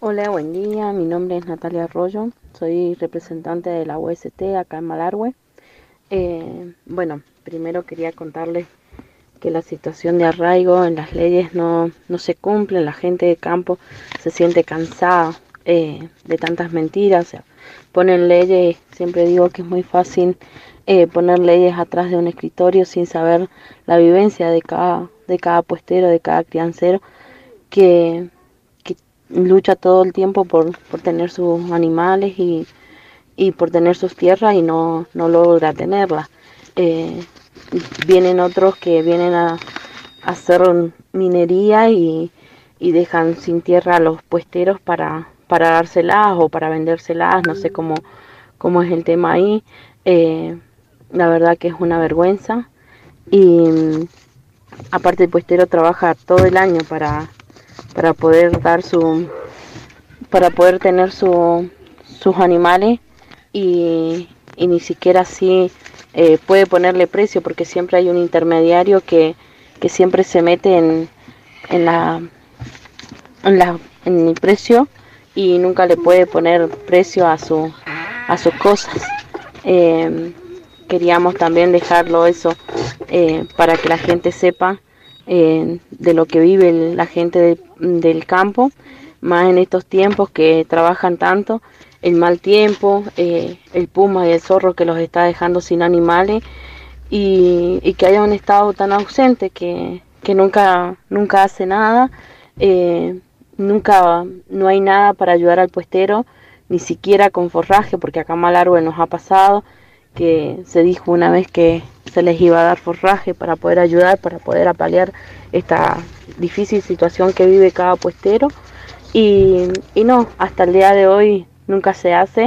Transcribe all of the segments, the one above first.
Hola, buen día. Mi nombre es Natalia Arroyo. Soy representante de la UST acá en Malargüe. Bueno, primero quería contarles que la situación de arraigo en las leyes no se cumple. La gente de campo se siente cansada de tantas mentiras. O sea, ponen leyes, siempre digo que es muy fácil poner leyes atrás de un escritorio sin saber la vivencia de cada puestero, de cada criancero que, que lucha todo el tiempo por tener sus animales y por tener sus tierras y no logra tenerlas. Eh, Vienen otros que vienen a hacer minería y dejan sin tierra a los puesteros para dárselas o para vendérselas, no sé cómo es el tema ahí. Eh, la verdad que es una vergüenza y aparte el puestero trabaja todo el año para poder dar para poder tener sus animales y ni siquiera así puede ponerle precio porque siempre hay un intermediario que siempre se mete en la, en el precio y nunca le puede poner precio a sus cosas. Eh, Queríamos también dejarlo eso para que la gente sepa de lo que vive la gente del campo, más en estos tiempos que trabajan tanto, el mal tiempo, el puma y el zorro que los está dejando sin animales y que haya un Estado tan ausente que nunca hace nada, eh, nunca no hay nada para ayudar al puestero, ni siquiera con forraje, porque acá en Malargüe nos ha pasado que se dijo una vez que se les iba a dar forraje para poder ayudar, para poder apalear esta difícil situación que vive cada puestero y no, hasta el día de hoy nunca se hace.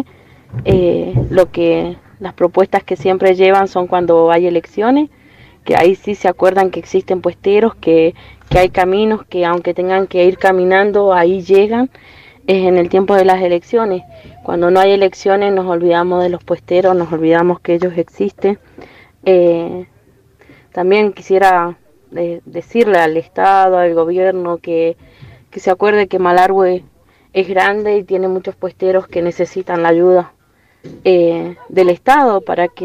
Las propuestas que siempre llevan son cuando hay elecciones, que ahí sí se acuerdan que existen puesteros, que hay caminos que aunque tengan que ir caminando, ahí llegan. Es en el tiempo de las elecciones. Cuando no hay elecciones nos olvidamos de los puesteros, nos olvidamos que ellos existen. Eh, También quisiera decirle al Estado, al gobierno, que se acuerde que Malargüe es grande y tiene muchos puesteros que necesitan la ayuda del Estado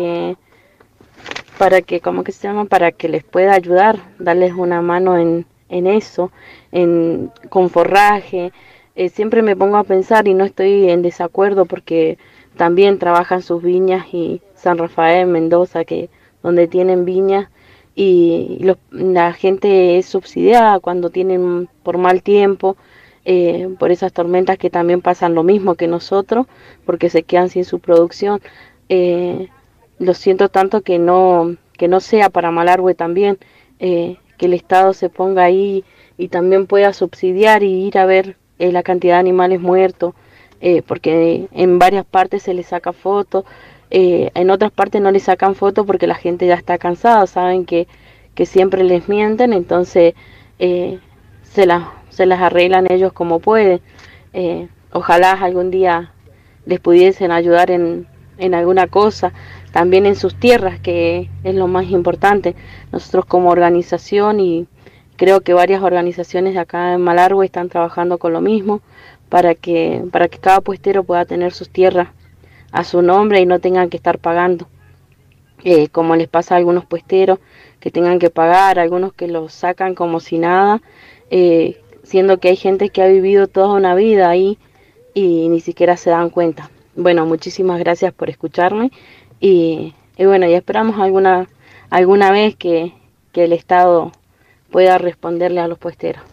¿cómo que se llama? Para que les pueda ayudar, darles una mano en eso, con forraje. Siempre me pongo a pensar y no estoy en desacuerdo porque también trabajan sus viñas y San Rafael, Mendoza, donde tienen viñas la gente es subsidiada cuando tienen por mal tiempo, por esas tormentas que también pasan lo mismo que nosotros, porque se quedan sin su producción. Eh, lo siento tanto que no sea para Malargüe también, que el Estado se ponga ahí y también pueda subsidiar y ir a ver la cantidad de animales muertos, porque en varias partes se les saca fotos, en otras partes no les sacan fotos porque la gente ya está cansada, saben que siempre les mienten, entonces eh, se las arreglan ellos como pueden. Ojalá algún día les pudiesen ayudar en alguna cosa, también en sus tierras, que es lo más importante. Nosotros como organización y creo que varias organizaciones de acá en Malargüe están trabajando con lo mismo para que cada puestero pueda tener sus tierras a su nombre y no tengan que estar pagando, como les pasa a algunos puesteros que tengan que pagar, algunos que los sacan como si nada, siendo que hay gente que ha vivido toda una vida ahí y ni siquiera se dan cuenta. Bueno, muchísimas gracias por escucharme y bueno, ya esperamos alguna vez que el Estado pueda responderle a los puesteros.